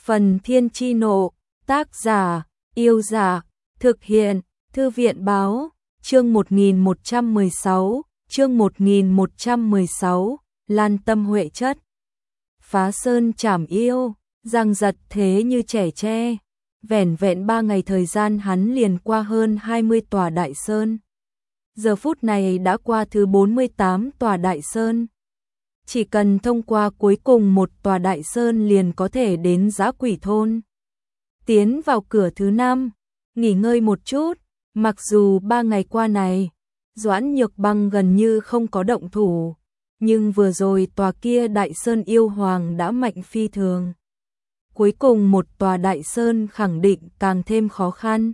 Phần Thiên Chi Nộ, tác giả, Yêu Giả, thực hiện, Thư viện Báo, chương 1116, chương 1116, Lan Tâm Huệ chất. Phá sơn chảm yêu, giang giật thế như trẻ tre. Vẻn vẹn 3 ngày thời gian hắn liền qua hơn 20 tòa đại sơn. Giờ phút này đã qua thứ 48 tòa đại sơn. Chỉ cần thông qua cuối cùng một tòa đại sơn liền có thể đến Dã Quỷ thôn. Tiến vào cửa thứ 5, nghỉ ngơi một chút, mặc dù 3 ngày qua này, Doãn Nhược Băng gần như không có động thủ, nhưng vừa rồi tòa kia đại sơn yêu hoàng đã mạnh phi thường. Cuối cùng một tòa đại sơn khẳng định càng thêm khó khăn.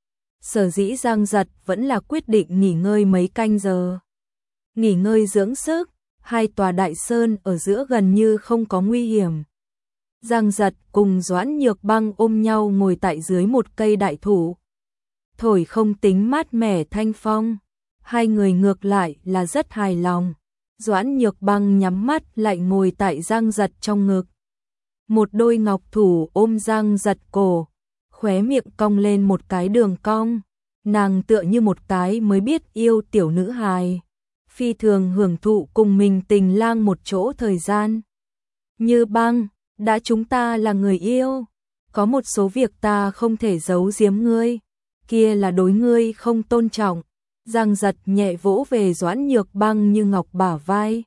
Sở dĩ Giang Giật vẫn là quyết định nghỉ ngơi mấy canh giờ. Nghỉ ngơi dưỡng sức, 2 tòa đại sơn ở giữa gần như không có nguy hiểm. Giang Giật cùng Doãn Nhược Băng ôm nhau ngồi tại dưới một cây đại thụ. Thổi không tính mát mẻ thanh phong, hai người ngược lại là rất hài lòng. Doãn Nhược Băng nhắm mắt lại ngồi tại Giang Giật trong ngực. Một đôi ngọc thủ ôm Giang Giật cổ, khóe miệng cong lên một cái đường cong. Nàng tựa như một cái mới biết yêu tiểu nữ hài, phi thường hưởng thụ cùng mình tình lang một chỗ thời gian. Như Băng, đã chúng ta là người yêu, có một số việc ta không thể giấu giếm ngươi, kia là đối ngươi không tôn trọng. Giang Giật nhẹ vỗ về Doãn Nhược Băng như ngọc bả vai,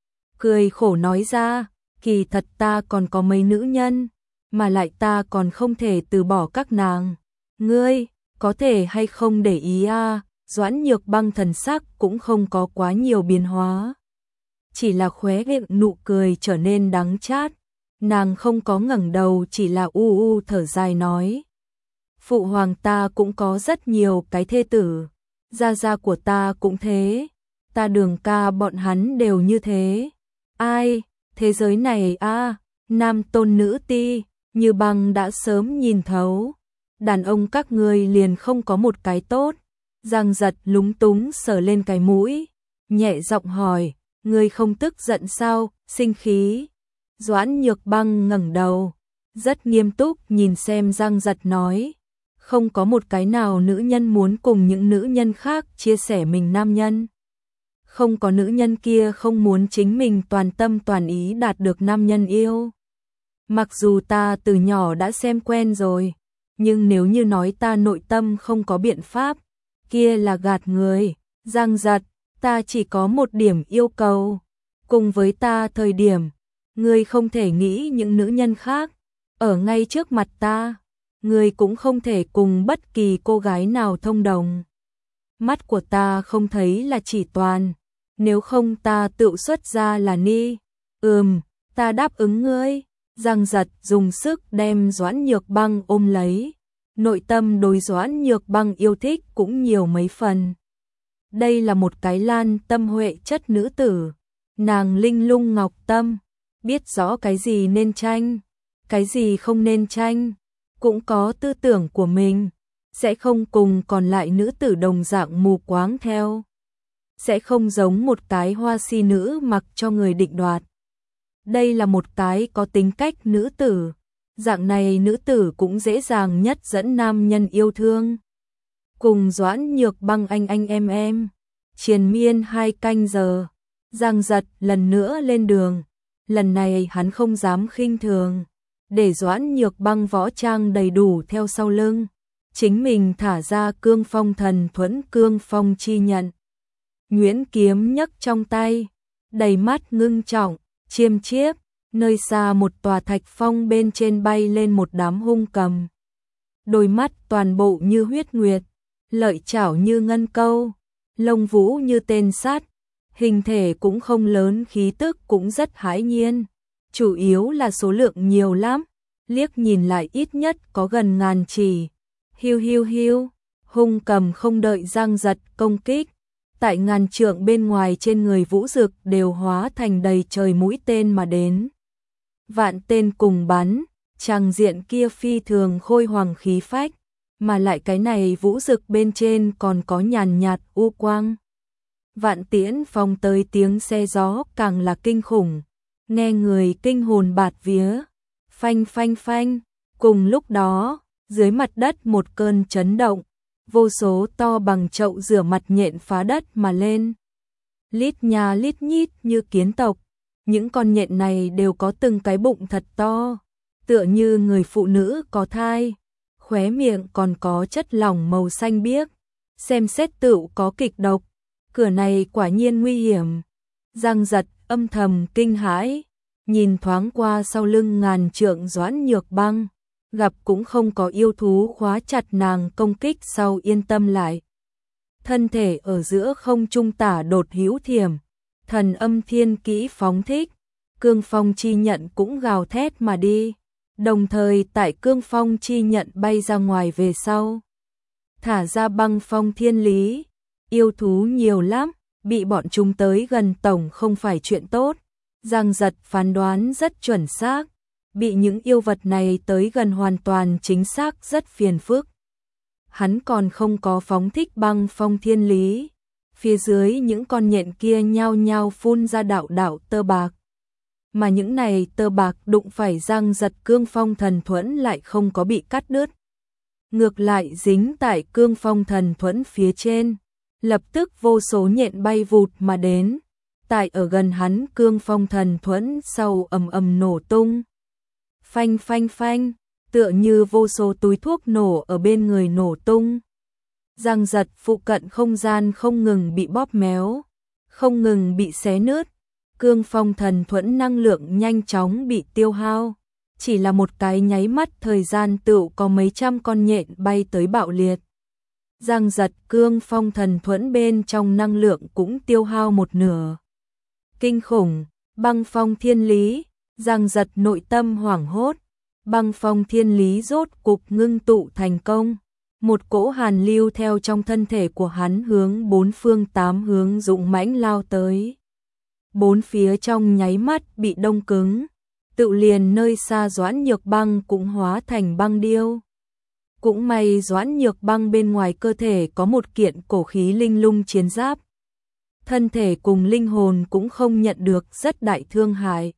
cười khổ nói ra, kỳ thật ta còn có mấy nữ nhân, mà lại ta còn không thể từ bỏ các nàng. Ngươi, có thể hay không để ý à? Doãn Nhược Băng thần sắc cũng không có quá nhiều biến hóa, chỉ là khóe miệng nụ cười trở nên đắng chát. Nàng không có ngẩng đầu, chỉ là u thở dài nói, phụ hoàng ta cũng có rất nhiều cái thê tử, gia gia của ta cũng thế, ta Đường ca bọn hắn đều như thế. Ai, thế giới này a, nam tôn nữ ti, Như Băng đã sớm nhìn thấu, đàn ông các ngươi liền không có một cái tốt. Giang Giật lúng túng sờ lên cái mũi, nhẹ giọng hỏi, ngươi không tức giận sao, sinh khí? Doãn Nhược Băng ngẩng đầu, rất nghiêm túc nhìn xem Giang Giật nói, không có một cái nào nữ nhân muốn cùng những nữ nhân khác chia sẻ mình nam nhân. Không có nữ nhân kia không muốn chính mình toàn tâm toàn ý đạt được nam nhân yêu. Mặc dù ta từ nhỏ đã xem quen rồi, nhưng nếu như nói ta nội tâm không có biện pháp, kia là gạt người. Giang Giật, ta chỉ có một điểm yêu cầu, cùng với ta thời điểm, ngươi không thể nghĩ những nữ nhân khác, ở ngay trước mặt ta, ngươi cũng không thể cùng bất kỳ cô gái nào thông đồng. Mắt của ta không thấy là chỉ toàn, nếu không ta tự xuất ra là ni. Ta đáp ứng ngươi. Giang Giật dùng sức đem Doãn Nhược Băng ôm lấy, nội tâm đối Doãn Nhược Băng yêu thích cũng nhiều mấy phần. Đây là một cái Lan Tâm Huệ chất nữ tử, nàng linh lung ngọc tâm, biết rõ cái gì nên tranh, cái gì không nên tranh, cũng có tư tưởng của mình, sẽ không cùng còn lại nữ tử đồng dạng mù quáng theo, sẽ không giống một cái hoa si nữ mặc cho người định đoạt. Đây là một cái có tính cách nữ tử, dạng này nữ tử cũng dễ dàng nhất dẫn nam nhân yêu thương. Cùng Doãn Nhược Băng anh em, triền miên 2 canh giờ, Giang Giật lần nữa lên đường. Lần này hắn không dám khinh thường, để Doãn Nhược Băng võ trang đầy đủ theo sau lưng, chính mình thả ra cương phong thần thuẫn cương phong chi nhận. Nguyễn kiếm nhấc trong tay, đầy mắt ngưng trọng, chiêm chiếp, nơi xa một tòa thạch phong bên trên bay lên một đám hung cầm. Đôi mắt toàn bộ như huyết nguyệt, lợi chảo như ngân câu, lông vũ như tên sắt, hình thể cũng không lớn, khí tức cũng rất hãi nhiên, chủ yếu là số lượng nhiều lắm, liếc nhìn lại ít nhất có gần 1000 chỉ. Hiu, hung cầm không đợi Giang Giật công kích, tại 1000 trượng bên ngoài trên người Vũ Dực đều hóa thành đầy trời mũi tên mà đến. Vạn tên cùng bắn, tràng diện kia phi thường khôi hoàng khí phách, mà lại cái này Vũ Dực bên trên còn có nhàn nhạt u quang. Vạn tiễn phong tới tiếng xe gió càng là kinh khủng, nghe người kinh hồn bạt vía. Phanh, Cùng lúc đó, dưới mặt đất một cơn chấn động, vô số to bằng chậu rửa mặt nhện phá đất mà lên. Lít nha lít nhít như kiến tộc, những con nhện này đều có từng cái bụng thật to, tựa như người phụ nữ có thai, khóe miệng còn có chất lỏng màu xanh biếc, xem xét tựu có kịch độc, cửa này quả nhiên nguy hiểm. Giang Giật âm thầm kinh hãi, nhìn thoáng qua sau lưng ngàn trượng Doãn Nhược Băng, gặp cũng không có yêu thú khóa chặt nàng công kích sau yên tâm lại. Thân thể ở giữa không trung tả đột hữu thiểm, thần âm thiên kỹ phóng thích, cương phong chi nhận cũng gào thét mà đi, đồng thời tại cương phong chi nhận bay ra ngoài về sau. Thả ra băng phong thiên lý, yêu thú nhiều lắm, bị bọn chúng tới gần tổng không phải chuyện tốt. Giang Giật phán đoán rất chuẩn xác, bị những yêu vật này tới gần hoàn toàn chính xác rất phiền phức. Hắn còn không có phóng thích băng phong thiên lý, phía dưới những con nhện kia nhao nhao phun ra đạo đạo tơ bạc. Mà những này tơ bạc đụng phải Giang Giật cương phong thần thuẫn lại không có bị cắt đứt. Ngược lại dính tại cương phong thần thuẫn phía trên, lập tức vô số nhện bay vụt mà đến, tại ở gần hắn cương phong thần thuẫn sau ầm ầm nổ tung. Phanh phanh phanh, tựa như vô số túi thuốc nổ ở bên người nổ tung. Giang Giật phụ cận không gian không ngừng bị bóp méo, không ngừng bị xé nứt, cương phong thần thuẫn năng lượng nhanh chóng bị tiêu hao. Chỉ là một cái nháy mắt thời gian tựu có mấy trăm con nhện bay tới bạo liệt. Giang Giật cương phong thần thuẫn bên trong năng lượng cũng tiêu hao một nửa. Kinh khủng, băng phong thiên lý, Giang Giật nội tâm hoảng hốt, băng phong thiên lý rốt cục ngưng tụ thành công. Một cỗ hàn lưu theo trong thân thể của hắn hướng bốn phương tám hướng dũng mãnh lao tới. Bốn phía trong nháy mắt bị đông cứng, tự liền nơi xa Doãn Nhược Băng cũng hóa thành băng điêu. Cũng may Doãn Nhược Băng bên ngoài cơ thể có một kiện cổ khí linh lung chiến giáp. Thân thể cùng linh hồn cũng không nhận được rất đại thương hại.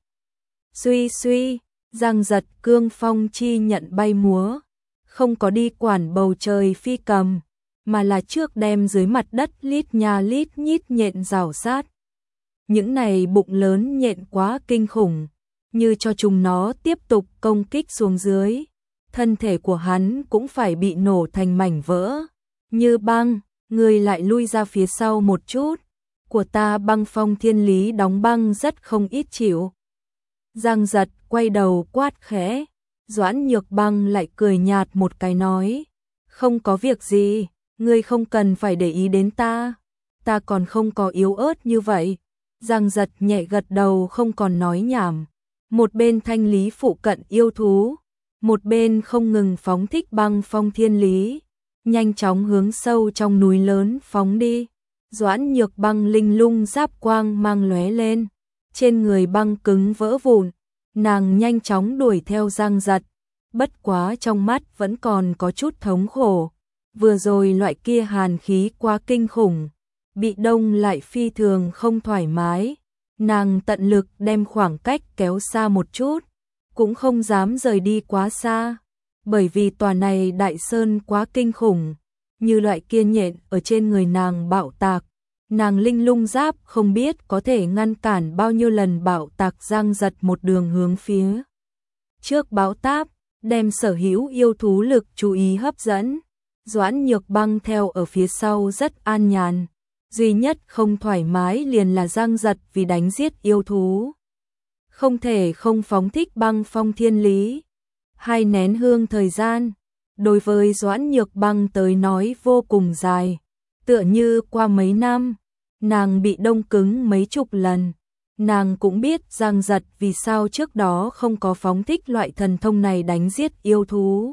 Suy suy, Giang Giật cương phong chi nhận bay múa, không có đi quản bầu trời phi cầm, mà là trước đem dưới mặt đất lít nha lít nhít nhện rào sát. Những này bụng lớn nhện quá kinh khủng, như cho chúng nó tiếp tục công kích xuống dưới, thân thể của hắn cũng phải bị nổ thành mảnh vỡ. Như băng, người lại lui ra phía sau một chút, của ta băng phong thiên lý đóng băng rất không ít chịu. Giang Giật quay đầu quát khẽ, Doãn Nhược Băng lại cười nhạt một cái nói, không có việc gì, ngươi không cần phải để ý đến ta còn không có yếu ớt như vậy. Giang Giật nhẹ gật đầu không còn nói nhảm, một bên thanh lý phụ cận yêu thú, một bên không ngừng phóng thích băng phong thiên lý, nhanh chóng hướng sâu trong núi lớn phóng đi. Doãn Nhược Băng linh lung giáp quang mang lóe lên, trên người băng cứng vỡ vụn, nàng nhanh chóng đuổi theo Giang Giật, bất quá trong mắt vẫn còn có chút thống khổ, vừa rồi loại kia hàn khí quá kinh khủng, bị đông lại phi thường không thoải mái, nàng tận lực đem khoảng cách kéo xa một chút, cũng không dám rời đi quá xa, bởi vì tòa này đại sơn quá kinh khủng, như loại kia nhện ở trên người nàng bạo tạc. Nàng linh lung giáp không biết có thể ngăn cản bao nhiêu lần bạo tạc. Giang Giật một đường hướng phía trước bão táp, đem sở hữu yêu thú lực chú ý hấp dẫn. Doãn Nhược Băng theo ở phía sau rất an nhàn, duy nhất không thoải mái liền là Giang Giật vì đánh giết yêu thú, không thể không phóng thích băng phong thiên lý. 2 nén hương thời gian, đối với Doãn Nhược Băng tới nói vô cùng dài, tựa như qua mấy năm, nàng bị đông cứng mấy chục lần. Nàng cũng biết Giang Giật vì sao trước đó không có phóng thích loại thần thông này đánh giết yêu thú.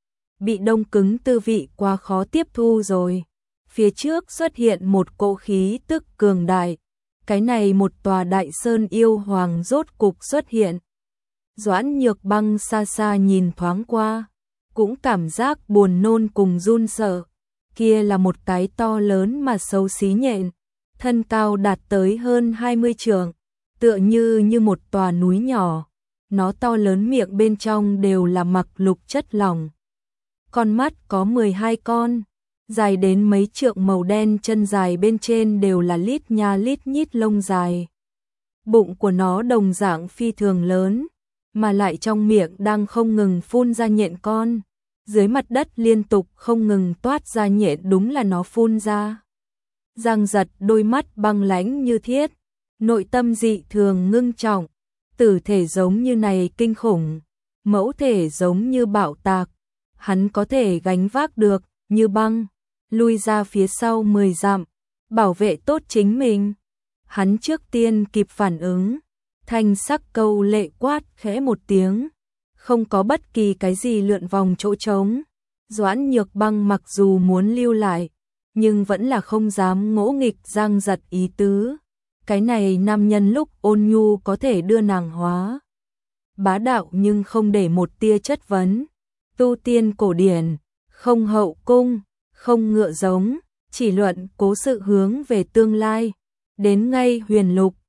Bị đông cứng tư vị quá khó tiếp thu rồi. Phía trước xuất hiện một cỗ khí tức cường đại. Cái này một tòa đại sơn yêu hoàng rốt cục xuất hiện. Doãn Nhược Băng xa xa nhìn thoáng qua, cũng cảm giác buồn nôn cùng run sợ. Kia là một cái to lớn mà xấu xí nhện, thân cao đạt tới hơn 20 trượng, tựa như một tòa núi nhỏ, nó to lớn miệng bên trong đều là mặc lục chất lỏng. Con mắt có 12 con, dài đến mấy trượng màu đen, chân dài bên trên đều là lít nha lít nhít lông dài. Bụng của nó đồng dạng phi thường lớn, mà lại trong miệng đang không ngừng phun ra nhện con. Dưới mặt đất liên tục không ngừng toát ra nhện, đúng là nó phun ra. Giang Giật đôi mắt băng lãnh như thiết, nội tâm dị thường ngưng trọng, tử thể giống như này kinh khủng, mẫu thể giống như bạo tạc, hắn có thể gánh vác được, như băng, lui ra phía sau 10 dặm, bảo vệ tốt chính mình. Hắn trước tiên kịp phản ứng, thanh sắc câu lệ quát khẽ một tiếng, không có bất kỳ cái gì lượn vòng chỗ trống. Doãn Nhược Băng mặc dù muốn lưu lại, nhưng vẫn là không dám ngỗ nghịch Giang Giật ý tứ. Cái này nam nhân lúc ôn nhu có thể đưa nàng hóa bá đạo, nhưng không để một tia chất vấn. Tu tiên cổ điển, không hậu cung, không ngựa giống, chỉ luận cố sự hướng về tương lai. Đến ngay Huyền Lục,